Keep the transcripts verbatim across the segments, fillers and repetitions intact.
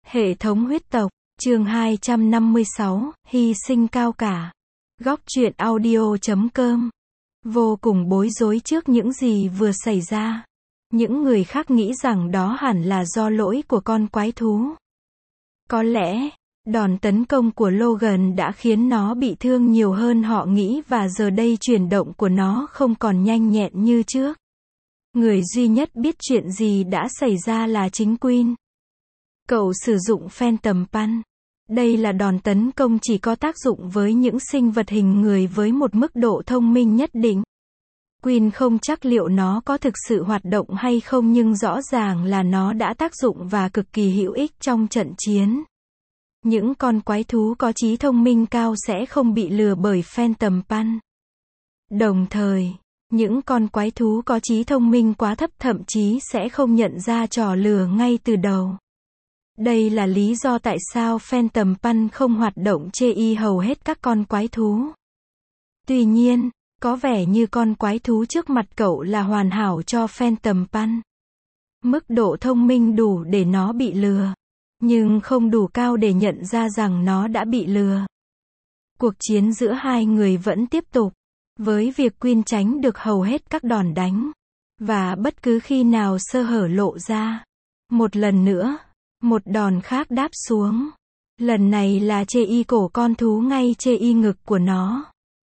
Hệ thống huyết tộc, chương hai trăm năm mươi sáu, hy sinh cao cả. Góc truyện audio chấm com. Vô cùng bối rối trước những gì vừa xảy ra. Những người khác nghĩ rằng đó hẳn là do lỗi của con quái thú. Có lẽ, đòn tấn công của Logan đã khiến nó bị thương nhiều hơn họ nghĩ và giờ đây chuyển động của nó không còn nhanh nhẹn như trước. Người duy nhất biết chuyện gì đã xảy ra là chính Quinn. Cậu sử dụng Phantom Punch. Đây là đòn tấn công chỉ có tác dụng với những sinh vật hình người với một mức độ thông minh nhất định. Quinn không chắc liệu nó có thực sự hoạt động hay không, nhưng rõ ràng là nó đã tác dụng và cực kỳ hữu ích trong trận chiến. Những con quái thú có trí thông minh cao sẽ không bị lừa bởi Phantom Punch. Đồng thời, những con quái thú có trí thông minh quá thấp thậm chí sẽ không nhận ra trò lừa ngay từ đầu. Đây là lý do tại sao Phantom Punch không hoạt động chê y hầu hết các con quái thú. Tuy nhiên, có vẻ như con quái thú trước mặt cậu là hoàn hảo cho Phantom Punch. Mức độ thông minh đủ để nó bị lừa, nhưng không đủ cao để nhận ra rằng nó đã bị lừa. Cuộc chiến giữa hai người vẫn tiếp tục, với việc Quinn tránh được hầu hết các đòn đánh. Và bất cứ khi nào sơ hở lộ ra, một lần nữa, một đòn khác đáp xuống. Lần này là chê y cổ con thú ngay chê y ngực của nó.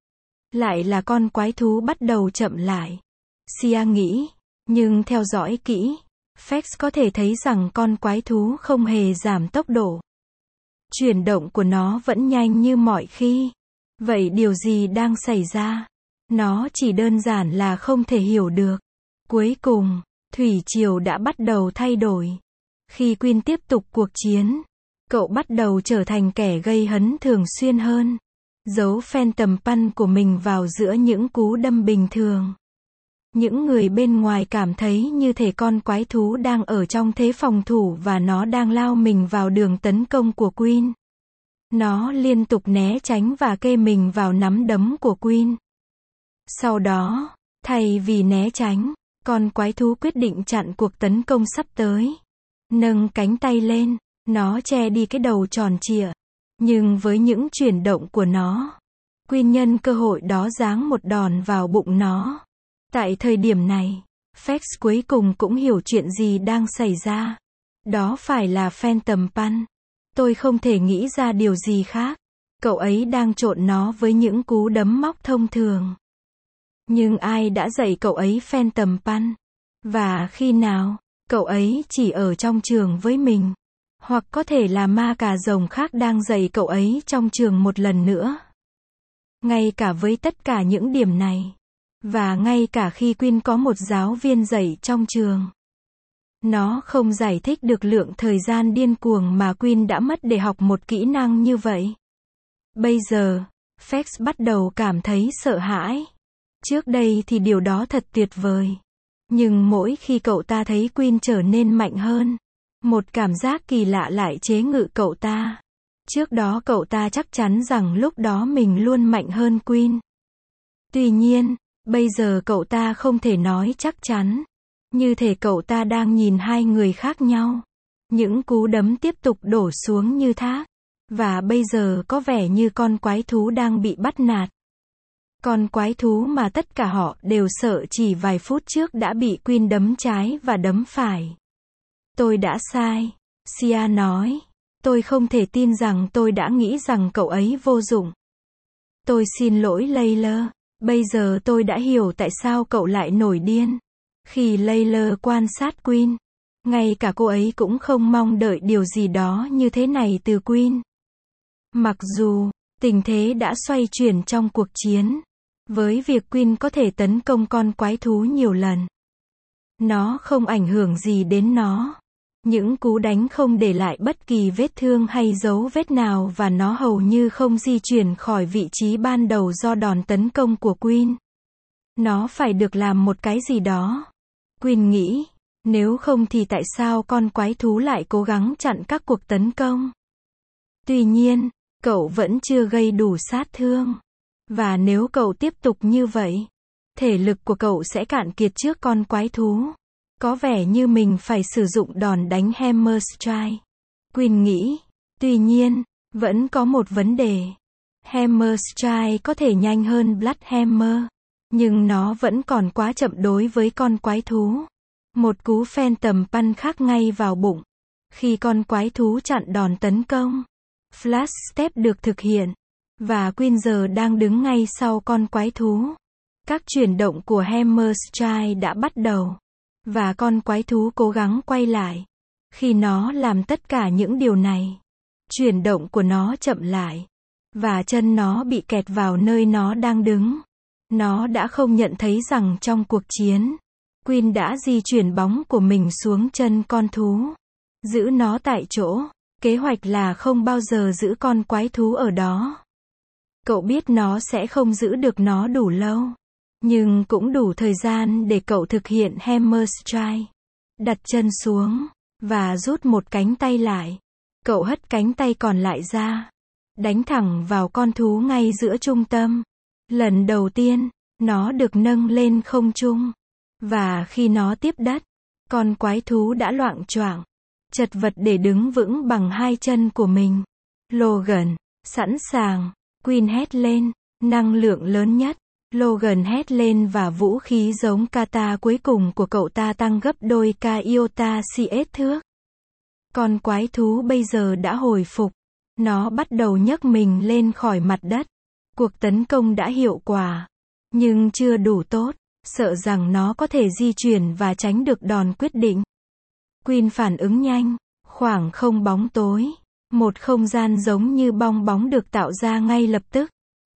Lại là con quái thú bắt đầu chậm lại. Sia nghĩ, nhưng theo dõi kỹ, Fex có thể thấy rằng con quái thú không hề giảm tốc độ. Chuyển động của nó vẫn nhanh như mọi khi. Vậy điều gì đang xảy ra? Nó chỉ đơn giản là không thể hiểu được. Cuối cùng, thủy triều đã bắt đầu thay đổi. Khi Quinn tiếp tục cuộc chiến, cậu bắt đầu trở thành kẻ gây hấn thường xuyên hơn. Giấu Phantom Punch của mình vào giữa những cú đâm bình thường. Những người bên ngoài cảm thấy như thể con quái thú đang ở trong thế phòng thủ và nó đang lao mình vào đường tấn công của Quinn. Nó liên tục né tránh và kê mình vào nắm đấm của Quinn. Sau đó, thay vì né tránh, con quái thú quyết định chặn cuộc tấn công sắp tới. Nâng cánh tay lên, nó che đi cái đầu tròn trịa. Nhưng với những chuyển động của nó, Quinn nhân cơ hội đó giáng một đòn vào bụng nó. Tại thời điểm này, Fex cuối cùng cũng hiểu chuyện gì đang xảy ra. Đó phải là Phantom Punch. Tôi không thể nghĩ ra điều gì khác. Cậu ấy đang trộn nó với những cú đấm móc thông thường. Nhưng ai đã dạy cậu ấy Phantom Punch? Và khi nào? Cậu ấy chỉ ở trong trường với mình. Hoặc có thể là ma cà rồng khác đang dạy cậu ấy trong trường một lần nữa. Ngay cả với tất cả những điểm này, và ngay cả khi Quinn có một giáo viên dạy trong trường, nó không giải thích được lượng thời gian điên cuồng mà Quinn đã mất để học một kỹ năng như vậy. Bây giờ, Fex bắt đầu cảm thấy sợ hãi. Trước đây thì điều đó thật tuyệt vời. Nhưng mỗi khi cậu ta thấy Quinn trở nên mạnh hơn, một cảm giác kỳ lạ lại chế ngự cậu ta. Trước đó cậu ta chắc chắn rằng lúc đó mình luôn mạnh hơn Quinn. Tuy nhiên, bây giờ cậu ta không thể nói chắc chắn. Như thể cậu ta đang nhìn hai người khác nhau. Những cú đấm tiếp tục đổ xuống như thác. Và bây giờ có vẻ như con quái thú đang bị bắt nạt. Con quái thú mà tất cả họ đều sợ chỉ vài phút trước đã bị Quinn đấm trái và đấm phải. Tôi đã sai, Sia nói. Tôi không thể tin rằng tôi đã nghĩ rằng cậu ấy vô dụng. Tôi xin lỗi Layla. Bây giờ tôi đã hiểu tại sao cậu lại nổi điên. Khi Layla quan sát Quinn, ngay cả cô ấy cũng không mong đợi điều gì đó như thế này từ Quinn. Mặc dù, tình thế đã xoay chuyển trong cuộc chiến. Với việc Quinn có thể tấn công con quái thú nhiều lần, nó không ảnh hưởng gì đến nó. Những cú đánh không để lại bất kỳ vết thương hay dấu vết nào và nó hầu như không di chuyển khỏi vị trí ban đầu do đòn tấn công của Quinn. Nó phải được làm một cái gì đó. Quinn nghĩ, nếu không thì tại sao con quái thú lại cố gắng chặn các cuộc tấn công? Tuy nhiên, cậu vẫn chưa gây đủ sát thương. Và nếu cậu tiếp tục như vậy, thể lực của cậu sẽ cạn kiệt trước con quái thú. Có vẻ như mình phải sử dụng đòn đánh Hammer Strike. Queen nghĩ. Tuy nhiên, vẫn có một vấn đề. Hammer Strike có thể nhanh hơn Blood Hammer, nhưng nó vẫn còn quá chậm đối với con quái thú. Một cú Phantom Punch khác ngay vào bụng. Khi con quái thú chặn đòn tấn công, Flash Step được thực hiện, và Queen giờ đang đứng ngay sau con quái thú. Các chuyển động của Hammer Strike đã bắt đầu, và con quái thú cố gắng quay lại. Khi nó làm tất cả những điều này, chuyển động của nó chậm lại, và chân nó bị kẹt vào nơi nó đang đứng. Nó đã không nhận thấy rằng trong cuộc chiến, Queen đã di chuyển bóng của mình xuống chân con thú, giữ nó tại chỗ. Kế hoạch là không bao giờ giữ con quái thú ở đó. Cậu biết nó sẽ không giữ được nó đủ lâu, nhưng cũng đủ thời gian để cậu thực hiện Hammer Strike. Đặt chân xuống, và rút một cánh tay lại. Cậu hất cánh tay còn lại ra, đánh thẳng vào con thú ngay giữa trung tâm. Lần đầu tiên, nó được nâng lên không trung, và khi nó tiếp đất, con quái thú đã loạng choạng, chật vật để đứng vững bằng hai chân của mình. Logan, sẵn sàng. Queen hét lên, năng lượng lớn nhất. Logan hét lên và vũ khí giống kata cuối cùng của cậu ta tăng gấp đôi ca iota cs thước. Con quái thú bây giờ đã hồi phục. Nó bắt đầu nhấc mình lên khỏi mặt đất. Cuộc tấn công đã hiệu quả, nhưng chưa đủ tốt, sợ rằng nó có thể di chuyển và tránh được đòn quyết định. Queen phản ứng nhanh. Khoảng không bóng tối. Một không gian giống như bong bóng được tạo ra ngay lập tức.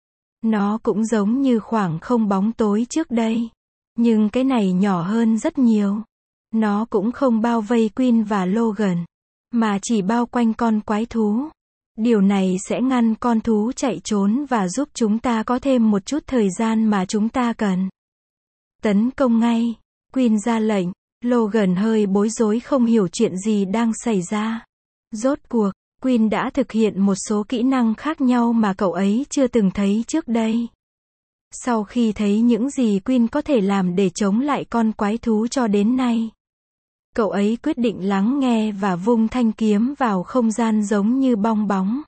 Nó cũng giống như khoảng không bóng tối trước đây, nhưng cái này nhỏ hơn rất nhiều. Nó cũng không bao vây Queen và Logan, mà chỉ bao quanh con quái thú. Điều này sẽ ngăn con thú chạy trốn và giúp chúng ta có thêm một chút thời gian mà chúng ta cần. Tấn công ngay. Queen ra lệnh. Logan hơi bối rối không hiểu chuyện gì đang xảy ra. Rốt cuộc, Queen đã thực hiện một số kỹ năng khác nhau mà cậu ấy chưa từng thấy trước đây. Sau khi thấy những gì Queen có thể làm để chống lại con quái thú cho đến nay, cậu ấy quyết định lắng nghe và vung thanh kiếm vào không gian giống như bong bóng,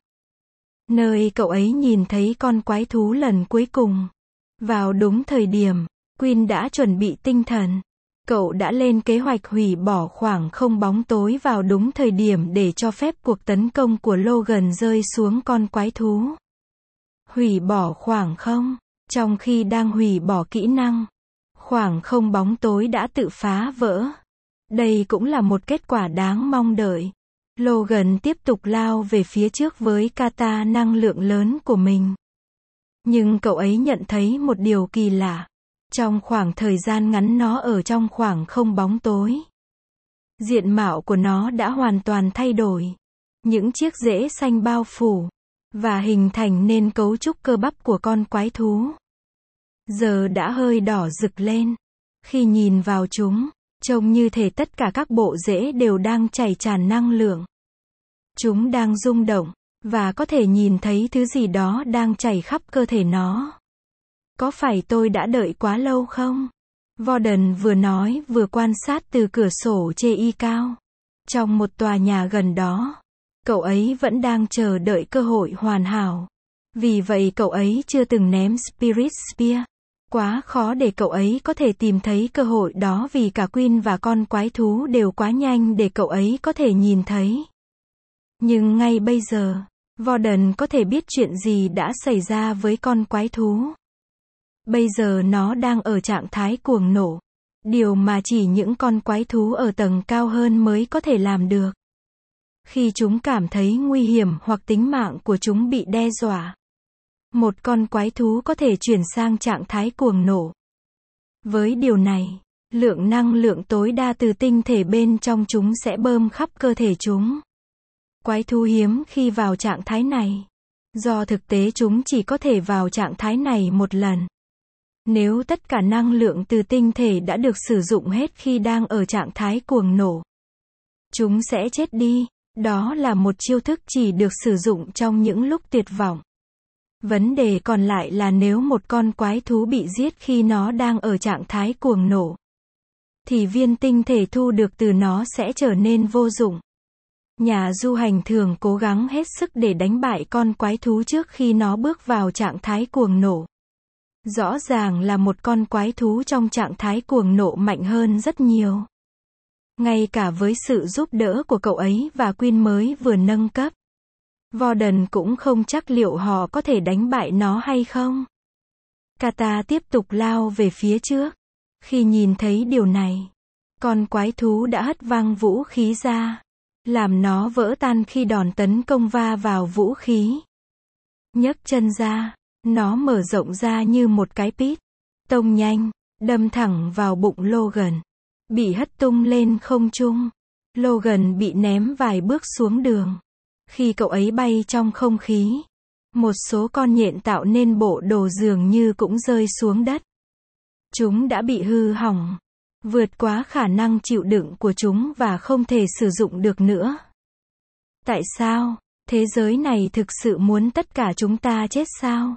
nơi cậu ấy nhìn thấy con quái thú lần cuối cùng. Vào đúng thời điểm, Queen đã chuẩn bị tinh thần. Cậu đã lên kế hoạch hủy bỏ khoảng không bóng tối vào đúng thời điểm để cho phép cuộc tấn công của Logan rơi xuống con quái thú. Hủy bỏ khoảng không. Trong khi đang hủy bỏ kỹ năng, khoảng không bóng tối đã tự phá vỡ. Đây cũng là một kết quả đáng mong đợi. Logan tiếp tục lao về phía trước với kata năng lượng lớn của mình. Nhưng cậu ấy nhận thấy một điều kỳ lạ. Trong khoảng thời gian ngắn nó ở trong khoảng không bóng tối, diện mạo của nó đã hoàn toàn thay đổi. Những chiếc rễ xanh bao phủ, và hình thành nên cấu trúc cơ bắp của con quái thú. Giờ đã hơi đỏ rực lên. Khi nhìn vào chúng, trông như thể tất cả các bộ rễ đều đang chảy tràn năng lượng. Chúng đang rung động, và có thể nhìn thấy thứ gì đó đang chảy khắp cơ thể nó. Có phải tôi đã đợi quá lâu không? Warden vừa nói vừa quan sát từ cửa sổ chê y cao. Trong một tòa nhà gần đó, cậu ấy vẫn đang chờ đợi cơ hội hoàn hảo. Vì vậy cậu ấy chưa từng ném Spirit Spear. Quá khó để cậu ấy có thể tìm thấy cơ hội đó vì cả Queen và con quái thú đều quá nhanh để cậu ấy có thể nhìn thấy. Nhưng ngay bây giờ, Warden có thể biết chuyện gì đã xảy ra với con quái thú. Bây giờ nó đang ở trạng thái cuồng nổ. Điều mà chỉ những con quái thú ở tầng cao hơn mới có thể làm được. Khi chúng cảm thấy nguy hiểm hoặc tính mạng của chúng bị đe dọa, một con quái thú có thể chuyển sang trạng thái cuồng nổ. Với điều này, lượng năng lượng tối đa từ tinh thể bên trong chúng sẽ bơm khắp cơ thể chúng. Quái thú hiếm khi vào trạng thái này. Do thực tế chúng chỉ có thể vào trạng thái này một lần. Nếu tất cả năng lượng từ tinh thể đã được sử dụng hết khi đang ở trạng thái cuồng nổ, chúng sẽ chết đi. Đó là một chiêu thức chỉ được sử dụng trong những lúc tuyệt vọng. Vấn đề còn lại là nếu một con quái thú bị giết khi nó đang ở trạng thái cuồng nổ, thì viên tinh thể thu được từ nó sẽ trở nên vô dụng. Nhà du hành thường cố gắng hết sức để đánh bại con quái thú trước khi nó bước vào trạng thái cuồng nộ. Rõ ràng là một con quái thú trong trạng thái cuồng nộ mạnh hơn rất nhiều. Ngay cả với sự giúp đỡ của cậu ấy và Queen mới vừa nâng cấp, Warden cũng không chắc liệu họ có thể đánh bại nó hay không. Kata tiếp tục lao về phía trước. Khi nhìn thấy điều này, con quái thú đã hất văng vũ khí ra, làm nó vỡ tan khi đòn tấn công va vào vũ khí. Nhấc chân ra, nó mở rộng ra như một cái pít, tông nhanh, đâm thẳng vào bụng Logan, bị hất tung lên không trung. Logan bị ném vài bước xuống đường. Khi cậu ấy bay trong không khí, một số con nhện tạo nên bộ đồ dường như cũng rơi xuống đất. Chúng đã bị hư hỏng, vượt quá khả năng chịu đựng của chúng và không thể sử dụng được nữa. Tại sao? Thế giới này thực sự muốn tất cả chúng ta chết sao?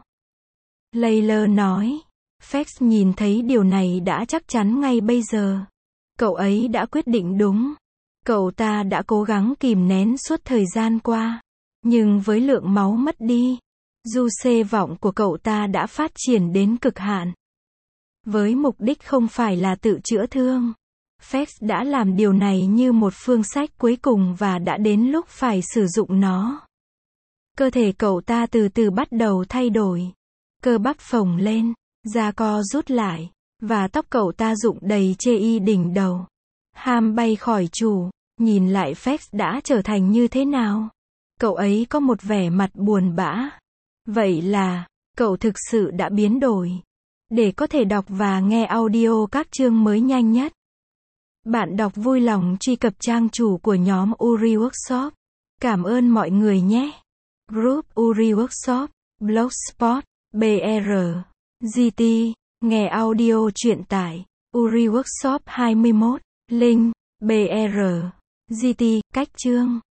Layla nói. Fex nhìn thấy điều này đã chắc chắn ngay bây giờ. Cậu ấy đã quyết định đúng. Cậu ta đã cố gắng kìm nén suốt thời gian qua. Nhưng với lượng máu mất đi, du xê vọng của cậu ta đã phát triển đến cực hạn. Với mục đích không phải là tự chữa thương, Fex đã làm điều này như một phương sách cuối cùng và đã đến lúc phải sử dụng nó. Cơ thể cậu ta từ từ bắt đầu thay đổi. Cơ bắp phồng lên, da co rút lại, và tóc cậu ta rụng đầy chê y đỉnh đầu. Ham bay khỏi chủ, nhìn lại Fex đã trở thành như thế nào. Cậu ấy có một vẻ mặt buồn bã. Vậy là, cậu thực sự đã biến đổi. Để có thể đọc và nghe audio các chương mới nhanh nhất, bạn đọc vui lòng truy cập trang chủ của nhóm Uri Workshop. Cảm ơn mọi người nhé. Group Uri Workshop, Blogspot, bê rờ, giê tê, nghe audio truyện tải, Uri Workshop hai mươi mốt, link, bê rờ, giê tê, cách chương.